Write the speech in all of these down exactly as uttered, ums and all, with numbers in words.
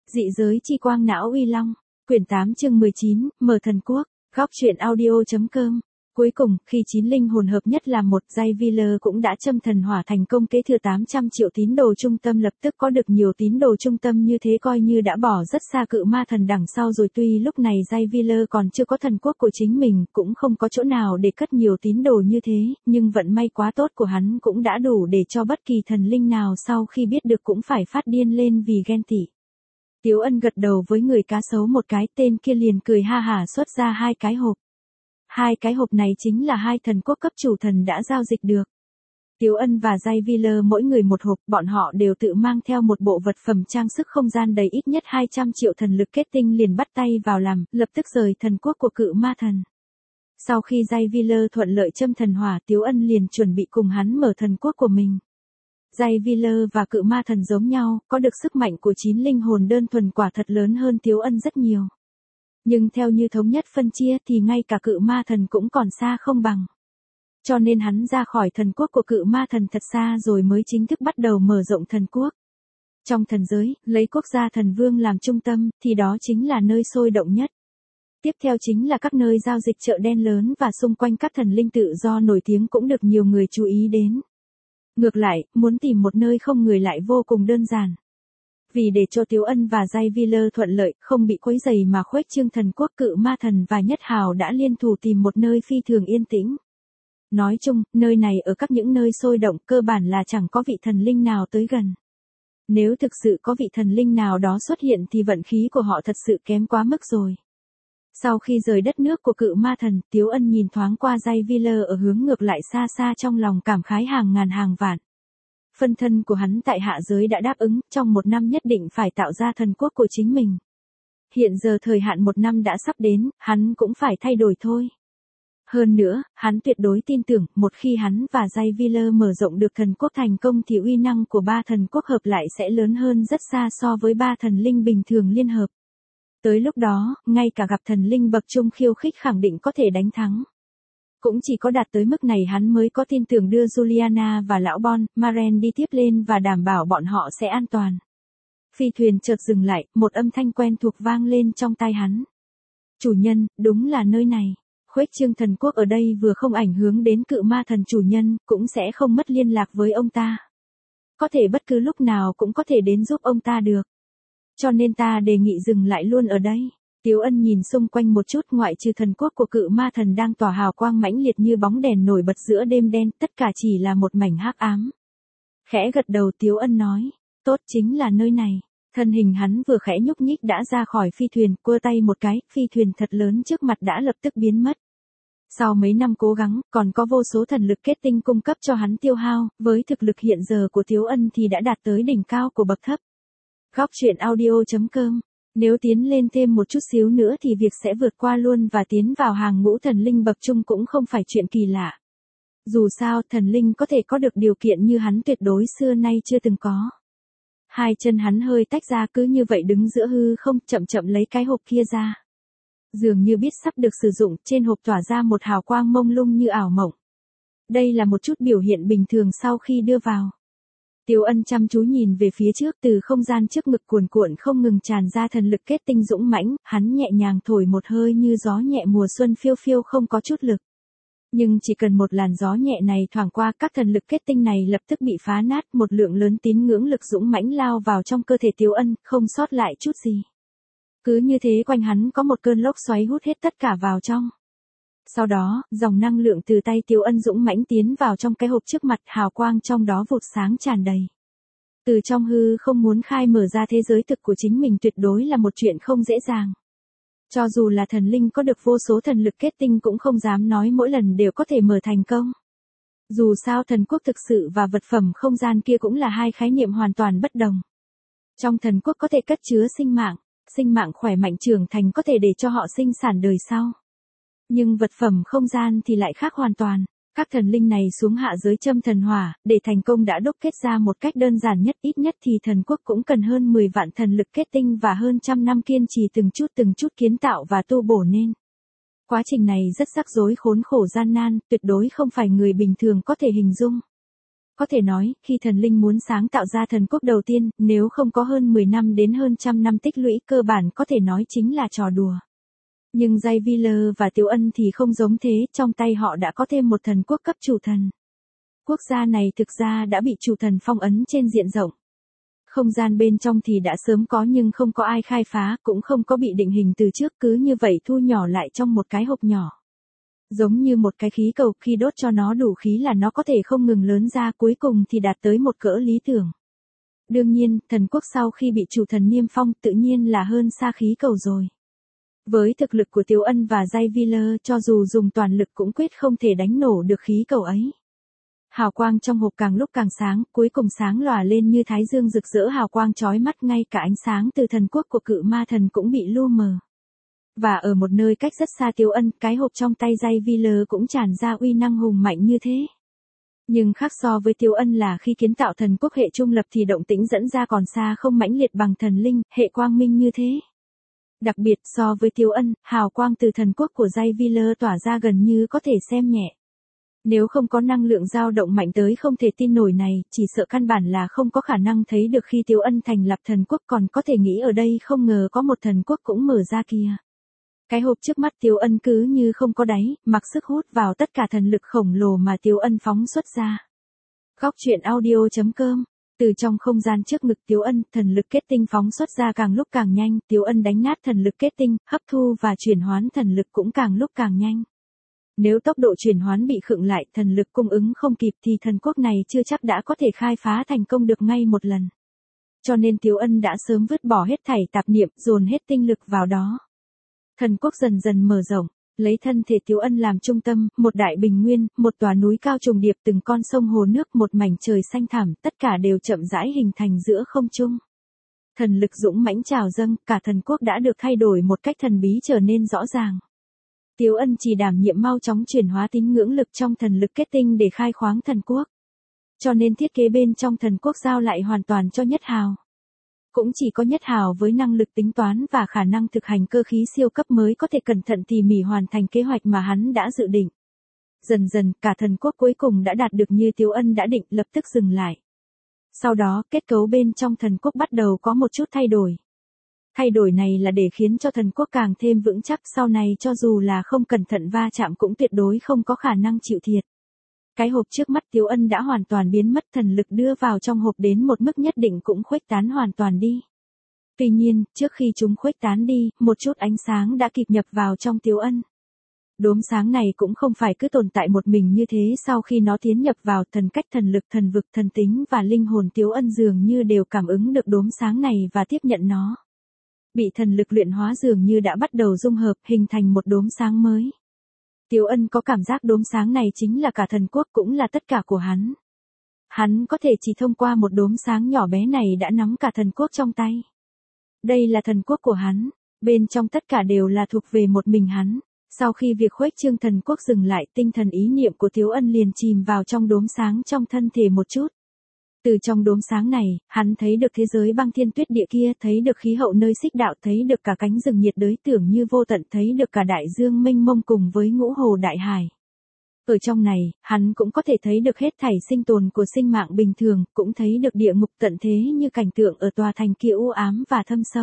Dị giới chi quang não uy long, quyển tám chương mười chín, mở thần quốc, góc truyện audio.com. Cuối cùng, khi chín linh hồn hợp nhất làm một, Jaiviler cũng đã châm thần hỏa thành công, kế thừa tám trăm triệu tín đồ trung tâm. Lập tức có được nhiều tín đồ trung tâm như thế coi như đã bỏ rất xa cự ma thần đằng sau rồi. Tuy lúc này Jaiviler còn chưa có thần quốc của chính mình, cũng không có chỗ nào để cất nhiều tín đồ như thế, nhưng vận may quá tốt của hắn cũng đã đủ để cho bất kỳ thần linh nào sau khi biết được cũng phải phát điên lên vì ghen tị. Tiếu Ân gật đầu với người cá sấu một cái, tên kia liền cười ha hả xuất ra hai cái hộp. Hai cái hộp này chính là hai thần quốc cấp chủ thần đã giao dịch được. Tiếu Ân và Jaiviler mỗi người một hộp, bọn họ đều tự mang theo một bộ vật phẩm trang sức không gian đầy ít nhất hai trăm triệu thần lực kết tinh, liền bắt tay vào làm, lập tức rời thần quốc của cự ma thần. Sau khi Jaiviler thuận lợi châm thần hỏa, Tiếu Ân liền chuẩn bị cùng hắn mở thần quốc của mình. Jaiviler và cự ma thần giống nhau, có được sức mạnh của chín linh hồn đơn thuần quả thật lớn hơn Tiếu Ân rất nhiều. Nhưng theo như thống nhất phân chia thì ngay cả cự ma thần cũng còn xa không bằng. Cho nên hắn ra khỏi thần quốc của cự ma thần thật xa rồi mới chính thức bắt đầu mở rộng thần quốc. Trong thần giới, lấy quốc gia thần vương làm trung tâm, thì đó chính là nơi sôi động nhất. Tiếp theo chính là các nơi giao dịch chợ đen lớn và xung quanh các thần linh tự do nổi tiếng cũng được nhiều người chú ý đến. Ngược lại, muốn tìm một nơi không người lại vô cùng đơn giản. Vì để cho Tiếu Ân và Jaiviler thuận lợi, không bị quấy rầy mà khuếch trương thần quốc, cự ma thần và nhất hào đã liên thủ tìm một nơi phi thường yên tĩnh. Nói chung, nơi này ở các những nơi sôi động cơ bản là chẳng có vị thần linh nào tới gần. Nếu thực sự có vị thần linh nào đó xuất hiện thì vận khí của họ thật sự kém quá mức rồi. Sau khi rời đất nước của cự ma thần, Tiếu Ân nhìn thoáng qua Jaiviler ở hướng ngược lại xa xa, trong lòng cảm khái hàng ngàn hàng vạn. Phân thân của hắn tại hạ giới đã đáp ứng, trong một năm nhất định phải tạo ra thần quốc của chính mình. Hiện giờ thời hạn một năm đã sắp đến, hắn cũng phải thay đổi thôi. Hơn nữa, hắn tuyệt đối tin tưởng, một khi hắn và Jaiviler mở rộng được thần quốc thành công thì uy năng của ba thần quốc hợp lại sẽ lớn hơn rất xa so với ba thần linh bình thường liên hợp. Tới lúc đó, ngay cả gặp thần linh bậc trung khiêu khích khẳng định có thể đánh thắng. Cũng chỉ có đạt tới mức này hắn mới có tin tưởng đưa Juliana và lão Bon, Maren đi tiếp lên và đảm bảo bọn họ sẽ an toàn. Phi thuyền chợt dừng lại, một âm thanh quen thuộc vang lên trong tai hắn. Chủ nhân, đúng là nơi này. Khuếch trương thần quốc ở đây vừa không ảnh hưởng đến cự ma thần chủ nhân, cũng sẽ không mất liên lạc với ông ta. Có thể bất cứ lúc nào cũng có thể đến giúp ông ta được. Cho nên ta đề nghị dừng lại luôn ở đây. Tiếu Ân nhìn xung quanh một chút, ngoại trừ thần quốc của cự ma thần đang tỏa hào quang mãnh liệt như bóng đèn nổi bật giữa đêm đen, tất cả chỉ là một mảnh hắc ám. Khẽ gật đầu Tiếu Ân nói, tốt, chính là nơi này. Thân hình hắn vừa khẽ nhúc nhích đã ra khỏi phi thuyền, quơ tay một cái, phi thuyền thật lớn trước mặt đã lập tức biến mất. Sau mấy năm cố gắng, còn có vô số thần lực kết tinh cung cấp cho hắn tiêu hao, với thực lực hiện giờ của Tiếu Ân thì đã đạt tới đỉnh cao của bậc thấp. Góc truyện audio.com. Nếu tiến lên thêm một chút xíu nữa thì việc sẽ vượt qua luôn và tiến vào hàng ngũ thần linh bậc trung cũng không phải chuyện kỳ lạ. Dù sao, thần linh có thể có được điều kiện như hắn tuyệt đối xưa nay chưa từng có. Hai chân hắn hơi tách ra, cứ như vậy đứng giữa hư không, chậm chậm lấy cái hộp kia ra. Dường như biết sắp được sử dụng, trên hộp tỏa ra một hào quang mông lung như ảo mộng. Đây là một chút biểu hiện bình thường sau khi đưa vào. Tiếu Ân chăm chú nhìn về phía trước, từ không gian trước ngực cuồn cuộn không ngừng tràn ra thần lực kết tinh dũng mãnh, hắn nhẹ nhàng thổi một hơi như gió nhẹ mùa xuân phiêu phiêu không có chút lực. Nhưng chỉ cần một làn gió nhẹ này thoảng qua, các thần lực kết tinh này lập tức bị phá nát, một lượng lớn tín ngưỡng lực dũng mãnh lao vào trong cơ thể Tiếu Ân, không sót lại chút gì. Cứ như thế quanh hắn có một cơn lốc xoáy hút hết tất cả vào trong. Sau đó, dòng năng lượng từ tay Tiếu Ân dũng mãnh tiến vào trong cái hộp trước mặt, hào quang trong đó vụt sáng tràn đầy. Từ trong hư không muốn khai mở ra thế giới thực của chính mình tuyệt đối là một chuyện không dễ dàng. Cho dù là thần linh có được vô số thần lực kết tinh cũng không dám nói mỗi lần đều có thể mở thành công. Dù sao thần quốc thực sự và vật phẩm không gian kia cũng là hai khái niệm hoàn toàn bất đồng. Trong thần quốc có thể cất chứa sinh mạng, sinh mạng khỏe mạnh trưởng thành có thể để cho họ sinh sản đời sau. Nhưng vật phẩm không gian thì lại khác hoàn toàn. Các thần linh này xuống hạ giới châm thần hỏa, để thành công đã đúc kết ra một cách đơn giản nhất, ít nhất thì thần quốc cũng cần hơn mười vạn thần lực kết tinh và hơn trăm năm kiên trì từng chút từng chút kiến tạo và tu bổ nên. Quá trình này rất rắc rối khốn khổ gian nan, tuyệt đối không phải người bình thường có thể hình dung. Có thể nói, khi thần linh muốn sáng tạo ra thần quốc đầu tiên, nếu không có hơn mười năm đến hơn trăm năm tích lũy, cơ bản có thể nói chính là trò đùa. Nhưng Jaiviler và Tiếu Ân thì không giống thế, trong tay họ đã có thêm một thần quốc cấp chủ thần. Quốc gia này thực ra đã bị chủ thần phong ấn trên diện rộng. Không gian bên trong thì đã sớm có nhưng không có ai khai phá, cũng không có bị định hình từ trước, cứ như vậy thu nhỏ lại trong một cái hộp nhỏ. Giống như một cái khí cầu, khi đốt cho nó đủ khí là nó có thể không ngừng lớn ra, cuối cùng thì đạt tới một cỡ lý tưởng. Đương nhiên, thần quốc sau khi bị chủ thần niêm phong tự nhiên là hơn xa khí cầu rồi. Với thực lực của Tiếu Ân và Jaiviler, cho dù dùng toàn lực cũng quyết không thể đánh nổ được khí cầu ấy. Hào quang trong hộp càng lúc càng sáng, cuối cùng sáng lòa lên như thái dương rực rỡ, hào quang chói mắt, ngay cả ánh sáng từ thần quốc của cự ma thần cũng bị lu mờ. Và ở một nơi cách rất xa Tiếu Ân, cái hộp trong tay Jaiviler cũng tràn ra uy năng hùng mạnh như thế. Nhưng khác so với Tiếu Ân là khi kiến tạo thần quốc hệ trung lập thì động tĩnh dẫn ra còn xa không mãnh liệt bằng thần linh, hệ quang minh như thế. Đặc biệt so với Tiếu Ân, hào quang từ thần quốc của Jaiviler tỏa ra gần như có thể xem nhẹ. Nếu không có năng lượng dao động mạnh tới không thể tin nổi này, chỉ sợ căn bản là không có khả năng thấy được khi Tiếu Ân thành lập thần quốc, còn có thể nghĩ ở đây không ngờ có một thần quốc cũng mở ra kia. Cái hộp trước mắt Tiếu Ân cứ như không có đáy, mặc sức hút vào tất cả thần lực khổng lồ mà Tiếu Ân phóng xuất ra. Góc truyện audio chấm com. Từ trong không gian trước ngực Tiếu Ân, thần lực kết tinh phóng xuất ra càng lúc càng nhanh, Tiếu Ân đánh nát thần lực kết tinh, hấp thu và chuyển hoán thần lực cũng càng lúc càng nhanh. Nếu tốc độ chuyển hoán bị khựng lại, thần lực cung ứng không kịp thì thần quốc này chưa chắc đã có thể khai phá thành công được ngay một lần. Cho nên Tiếu Ân đã sớm vứt bỏ hết thảy tạp niệm, dồn hết tinh lực vào đó. Thần quốc dần dần mở rộng, lấy thân thể Tiếu Ân làm trung tâm, một đại bình nguyên, một tòa núi cao trùng điệp, từng con sông hồ nước, một mảnh trời xanh thẳm, tất cả đều chậm rãi hình thành giữa không trung. Thần lực dũng mãnh trào dâng, cả thần quốc đã được thay đổi một cách thần bí trở nên rõ ràng. Tiếu Ân chỉ đảm nhiệm mau chóng chuyển hóa tín ngưỡng lực trong thần lực kết tinh để khai khoáng thần quốc. Cho nên thiết kế bên trong thần quốc giao lại hoàn toàn cho Nhất Hào. Cũng chỉ có Nhất Hào với năng lực tính toán và khả năng thực hành cơ khí siêu cấp mới có thể cẩn thận tỉ mỉ hoàn thành kế hoạch mà hắn đã dự định. Dần dần, cả thần quốc cuối cùng đã đạt được như Tiếu Ân đã định, lập tức dừng lại. Sau đó, kết cấu bên trong thần quốc bắt đầu có một chút thay đổi. Thay đổi này là để khiến cho thần quốc càng thêm vững chắc, sau này cho dù là không cẩn thận va chạm cũng tuyệt đối không có khả năng chịu thiệt. Cái hộp trước mắt Tiếu Ân đã hoàn toàn biến mất, thần lực đưa vào trong hộp đến một mức nhất định cũng khuếch tán hoàn toàn đi. Tuy nhiên, trước khi chúng khuếch tán đi, một chút ánh sáng đã kịp nhập vào trong Tiếu Ân. Đốm sáng này cũng không phải cứ tồn tại một mình như thế, sau khi nó tiến nhập vào thần cách, thần lực, thần vực, thần tính và linh hồn, Tiếu Ân dường như đều cảm ứng được đốm sáng này và tiếp nhận nó. Bị thần lực luyện hóa dường như đã bắt đầu dung hợp, hình thành một đốm sáng mới. Tiếu Ân có cảm giác đốm sáng này chính là cả thần quốc, cũng là tất cả của hắn. Hắn có thể chỉ thông qua một đốm sáng nhỏ bé này đã nắm cả thần quốc trong tay. Đây là thần quốc của hắn, bên trong tất cả đều là thuộc về một mình hắn. Sau khi việc khuếch trương thần quốc dừng lại, tinh thần ý niệm của Tiếu Ân liền chìm vào trong đốm sáng trong thân thể một chút. Từ trong đốm sáng này, hắn thấy được thế giới băng thiên tuyết địa kia, thấy được khí hậu nơi xích đạo, thấy được cả cánh rừng nhiệt đới tưởng như vô tận, thấy được cả đại dương mênh mông cùng với ngũ hồ đại hải. Ở trong này, hắn cũng có thể thấy được hết thảy sinh tồn của sinh mạng bình thường, cũng thấy được địa ngục tận thế như cảnh tượng ở tòa thành kia u ám và thâm sâu.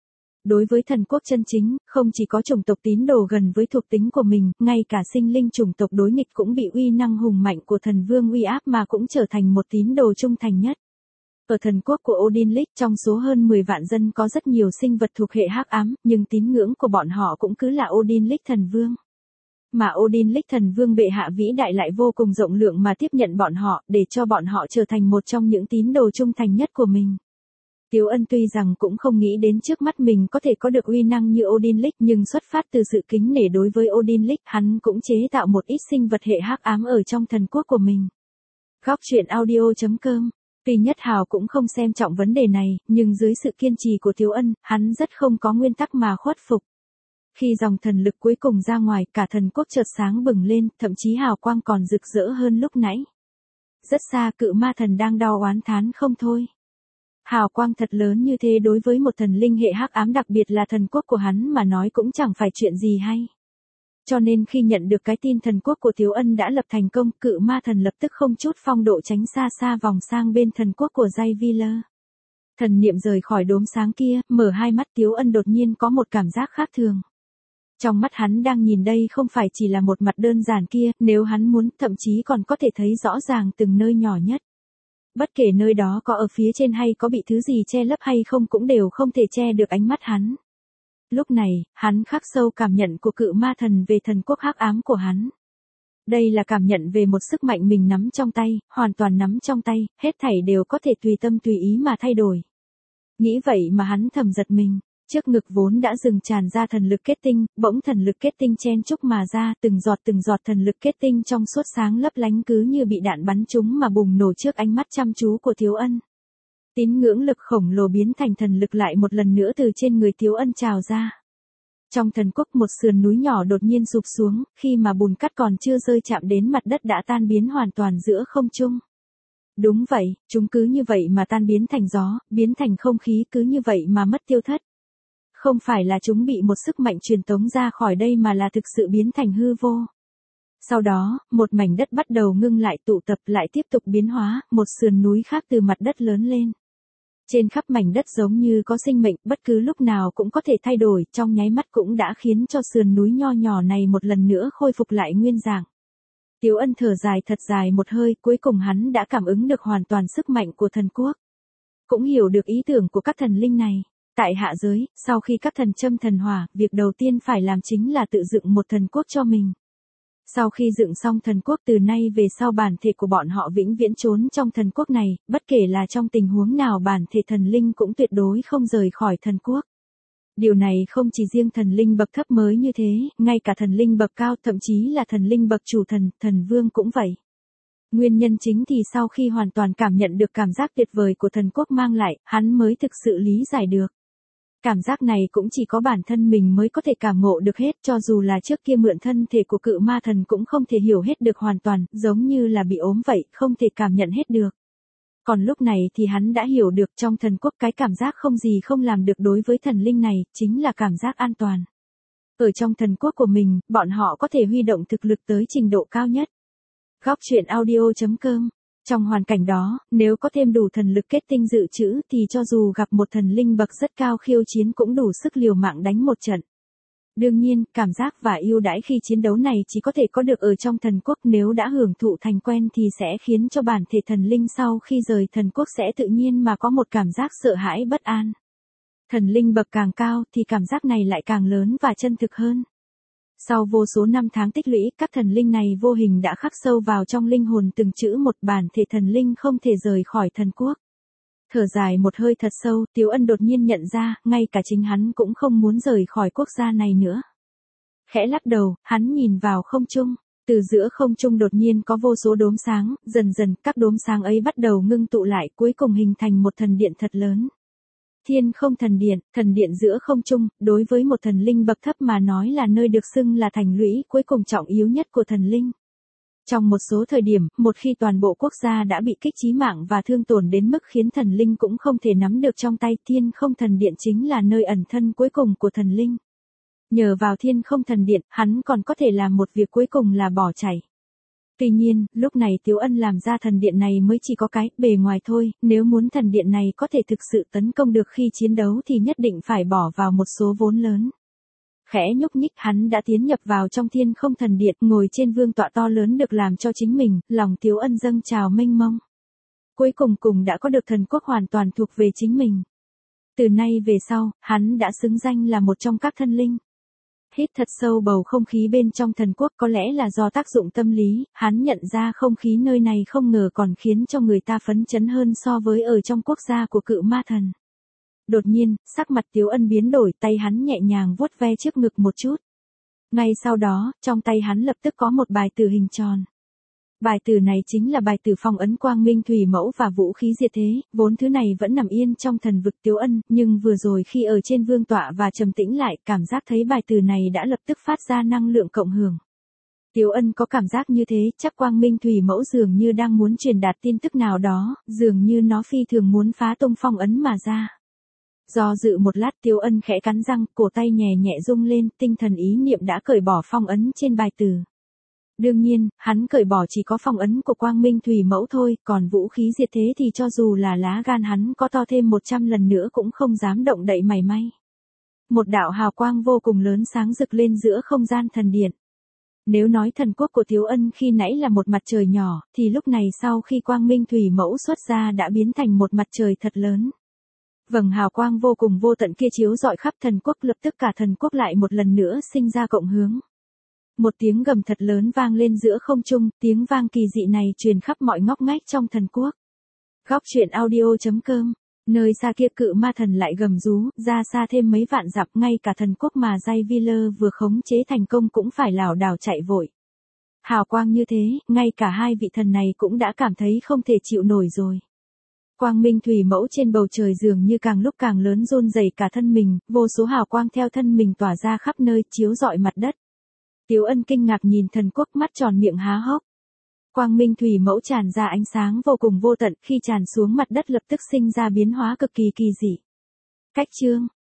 Đối với thần quốc chân chính, không chỉ có chủng tộc tín đồ gần với thuộc tính của mình, ngay cả sinh linh chủng tộc đối nghịch cũng bị uy năng hùng mạnh của thần vương uy áp mà cũng trở thành một tín đồ trung thành nhất. Ở thần quốc của Odinlich, trong số hơn mười vạn dân có rất nhiều sinh vật thuộc hệ hắc ám, nhưng tín ngưỡng của bọn họ cũng cứ là Odinlich thần vương. Mà Odinlich thần vương bệ hạ vĩ đại lại vô cùng rộng lượng mà tiếp nhận bọn họ, để cho bọn họ trở thành một trong những tín đồ trung thành nhất của mình. Tiếu Ân tuy rằng cũng không nghĩ đến trước mắt mình có thể có được uy năng như Odinlich, nhưng xuất phát từ sự kính nể đối với Odinlich, hắn cũng chế tạo một ít sinh vật hệ hắc ám ở trong thần quốc của mình. Góc truyện audio chấm com. Tuy Nhất Hào cũng không xem trọng vấn đề này, nhưng dưới sự kiên trì của Tiếu Ân, hắn rất không có nguyên tắc mà khuất phục. Khi dòng thần lực cuối cùng ra ngoài, cả thần quốc chợt sáng bừng lên, thậm chí hào quang còn rực rỡ hơn lúc nãy. Rất xa, cự ma thần đang đau oán thán không thôi. Hào quang thật lớn như thế đối với một thần linh hệ hắc ám, đặc biệt là thần quốc của hắn mà nói cũng chẳng phải chuyện gì hay. Cho nên khi nhận được cái tin thần quốc của Tiếu Ân đã lập thành công, cự ma thần lập tức không chút phong độ tránh xa xa vòng sang bên thần quốc của Jaiviler. Thần niệm rời khỏi đốm sáng kia, mở hai mắt Tiếu Ân đột nhiên có một cảm giác khác thường. Trong mắt hắn đang nhìn đây không phải chỉ là một mặt đơn giản kia, nếu hắn muốn, thậm chí còn có thể thấy rõ ràng từng nơi nhỏ nhất. Bất kể nơi đó có ở phía trên hay có bị thứ gì che lấp hay không cũng đều không thể che được ánh mắt hắn. Lúc này, hắn khắc sâu cảm nhận của cự ma thần về thần quốc hắc ám của hắn. Đây là cảm nhận về một sức mạnh mình nắm trong tay, hoàn toàn nắm trong tay, hết thảy đều có thể tùy tâm tùy ý mà thay đổi. Nghĩ vậy mà hắn thầm giật mình, trước ngực vốn đã dừng tràn ra thần lực kết tinh, bỗng thần lực kết tinh chen chúc mà ra, từng giọt từng giọt thần lực kết tinh trong suốt sáng lấp lánh cứ như bị đạn bắn trúng mà bùng nổ trước ánh mắt chăm chú của Tiếu Ân. Tín ngưỡng lực khổng lồ biến thành thần lực lại một lần nữa từ trên người Tiếu Ân trào ra. Trong thần quốc một sườn núi nhỏ đột nhiên sụp xuống, khi mà bùn cát còn chưa rơi chạm đến mặt đất đã tan biến hoàn toàn giữa không trung. Đúng vậy, chúng cứ như vậy mà tan biến thành gió, biến thành không khí cứ như vậy mà mất tiêu thất. Không phải là chúng bị một sức mạnh truyền tống ra khỏi đây mà là thực sự biến thành hư vô. Sau đó, một mảnh đất bắt đầu ngưng lại tụ tập lại tiếp tục biến hóa, một sườn núi khác từ mặt đất lớn lên. Trên khắp mảnh đất giống như có sinh mệnh, bất cứ lúc nào cũng có thể thay đổi, trong nháy mắt cũng đã khiến cho sườn núi nho nhỏ này một lần nữa khôi phục lại nguyên dạng. Tiếu Ân thở dài thật dài một hơi, cuối cùng hắn đã cảm ứng được hoàn toàn sức mạnh của thần quốc. Cũng hiểu được ý tưởng của các thần linh này. Tại hạ giới, sau khi các thần châm thần hỏa, việc đầu tiên phải làm chính là tự dựng một thần quốc cho mình. Sau khi dựng xong thần quốc từ nay về sau bản thể của bọn họ vĩnh viễn trốn trong thần quốc này, bất kể là trong tình huống nào bản thể thần linh cũng tuyệt đối không rời khỏi thần quốc. Điều này không chỉ riêng thần linh bậc thấp mới như thế, ngay cả thần linh bậc cao, thậm chí là thần linh bậc chủ thần, thần vương cũng vậy. Nguyên nhân chính thì sau khi hoàn toàn cảm nhận được cảm giác tuyệt vời của thần quốc mang lại, hắn mới thực sự lý giải được. Cảm giác này cũng chỉ có bản thân mình mới có thể cảm ngộ được hết, cho dù là trước kia mượn thân thể của cự ma thần cũng không thể hiểu hết được hoàn toàn, giống như là bị ốm vậy, không thể cảm nhận hết được. Còn lúc này thì hắn đã hiểu được trong thần quốc cái cảm giác không gì không làm được đối với thần linh này, chính là cảm giác an toàn. Ở trong thần quốc của mình, bọn họ có thể huy động thực lực tới trình độ cao nhất. Góc truyện audio chấm com. Trong hoàn cảnh đó, nếu có thêm đủ thần lực kết tinh dự trữ thì cho dù gặp một thần linh bậc rất cao khiêu chiến cũng đủ sức liều mạng đánh một trận. Đương nhiên, cảm giác và ưu đãi khi chiến đấu này chỉ có thể có được ở trong thần quốc, nếu đã hưởng thụ thành quen thì sẽ khiến cho bản thể thần linh sau khi rời thần quốc sẽ tự nhiên mà có một cảm giác sợ hãi bất an. Thần linh bậc càng cao thì cảm giác này lại càng lớn và chân thực hơn. Sau vô số năm tháng tích lũy, các thần linh này vô hình đã khắc sâu vào trong linh hồn từng chữ một, bản thể thần linh không thể rời khỏi thần quốc. Thở dài một hơi thật sâu, Tiếu Ân đột nhiên nhận ra, ngay cả chính hắn cũng không muốn rời khỏi quốc gia này nữa. Khẽ lắc đầu, hắn nhìn vào không trung, từ giữa không trung đột nhiên có vô số đốm sáng, dần dần các đốm sáng ấy bắt đầu ngưng tụ lại, cuối cùng hình thành một thần điện thật lớn. Thiên Không Thần Điện, thần điện giữa không trung, đối với một thần linh bậc thấp mà nói là nơi được xưng là thành lũy cuối cùng trọng yếu nhất của thần linh. Trong một số thời điểm, một khi toàn bộ quốc gia đã bị kích chí mạng và thương tổn đến mức khiến thần linh cũng không thể nắm được trong tay, Thiên Không Thần Điện chính là nơi ẩn thân cuối cùng của thần linh. Nhờ vào Thiên Không Thần Điện, hắn còn có thể làm một việc cuối cùng là bỏ chạy. Tuy nhiên, lúc này Tiếu Ân làm ra thần điện này mới chỉ có cái bề ngoài thôi, nếu muốn thần điện này có thể thực sự tấn công được khi chiến đấu thì nhất định phải bỏ vào một số vốn lớn. Khẽ nhúc nhích, hắn đã tiến nhập vào trong Thiên Không Thần Điện, ngồi trên vương tọa to lớn được làm cho chính mình, lòng Tiếu Ân dâng trào mênh mông. Cuối cùng cùng đã có được thần quốc hoàn toàn thuộc về chính mình. Từ nay về sau, hắn đã xứng danh là một trong các thân linh. Hít thật sâu bầu không khí bên trong thần quốc, có lẽ là do tác dụng tâm lý, hắn nhận ra không khí nơi này không ngờ còn khiến cho người ta phấn chấn hơn so với ở trong quốc gia của cự ma thần. Đột nhiên, sắc mặt Tiếu Ân biến đổi, tay hắn nhẹ nhàng vuốt ve trước ngực một chút. Ngay sau đó, trong tay hắn lập tức có một bài tử hình tròn. Bài tử này chính là bài tử phong ấn quang minh thủy mẫu và vũ khí diệt thế, vốn thứ này vẫn nằm yên trong thần vực Tiếu Ân, nhưng vừa rồi khi ở trên vương tọa và trầm tĩnh lại, cảm giác thấy bài tử này đã lập tức phát ra năng lượng cộng hưởng. Tiếu Ân có cảm giác như thế, chắc quang minh thủy mẫu dường như đang muốn truyền đạt tin tức nào đó, dường như nó phi thường muốn phá tung phong ấn mà ra. Do dự một lát Tiếu Ân khẽ cắn răng, cổ tay nhẹ nhẹ rung lên, tinh thần ý niệm đã cởi bỏ phong ấn trên bài từ. Đương nhiên, hắn cởi bỏ chỉ có phong ấn của Quang Minh Thủy Mẫu thôi, còn vũ khí diệt thế thì cho dù là lá gan hắn có to thêm một trăm lần nữa cũng không dám động đậy mảy may. Một đạo hào quang vô cùng lớn sáng rực lên giữa không gian thần điện. Nếu nói thần quốc của Tiếu Ân khi nãy là một mặt trời nhỏ, thì lúc này sau khi Quang Minh Thủy Mẫu xuất ra đã biến thành một mặt trời thật lớn. Vầng hào quang vô cùng vô tận kia chiếu rọi khắp thần quốc, lập tức cả thần quốc lại một lần nữa sinh ra cộng hướng. Một tiếng gầm thật lớn vang lên giữa không trung, tiếng vang kỳ dị này truyền khắp mọi ngóc ngách trong thần quốc. Góc truyện audio chấm com. Nơi xa kia cự ma thần lại gầm rú, ra xa thêm mấy vạn dặm, ngay cả thần quốc mà Jay Wheeler vừa khống chế thành công cũng phải lảo đảo chạy vội. Hào quang như thế, ngay cả hai vị thần này cũng đã cảm thấy không thể chịu nổi rồi. Quang Minh Thủy Mẫu trên bầu trời dường như càng lúc càng lớn run rẩy cả thân mình, vô số hào quang theo thân mình tỏa ra khắp nơi, chiếu rọi mặt đất. Tiếu Ân kinh ngạc nhìn thần quốc, mắt tròn miệng há hốc. Quang Minh Thủy Mẫu tràn ra ánh sáng vô cùng vô tận, khi tràn xuống mặt đất lập tức sinh ra biến hóa cực kỳ kỳ dị. Cách chương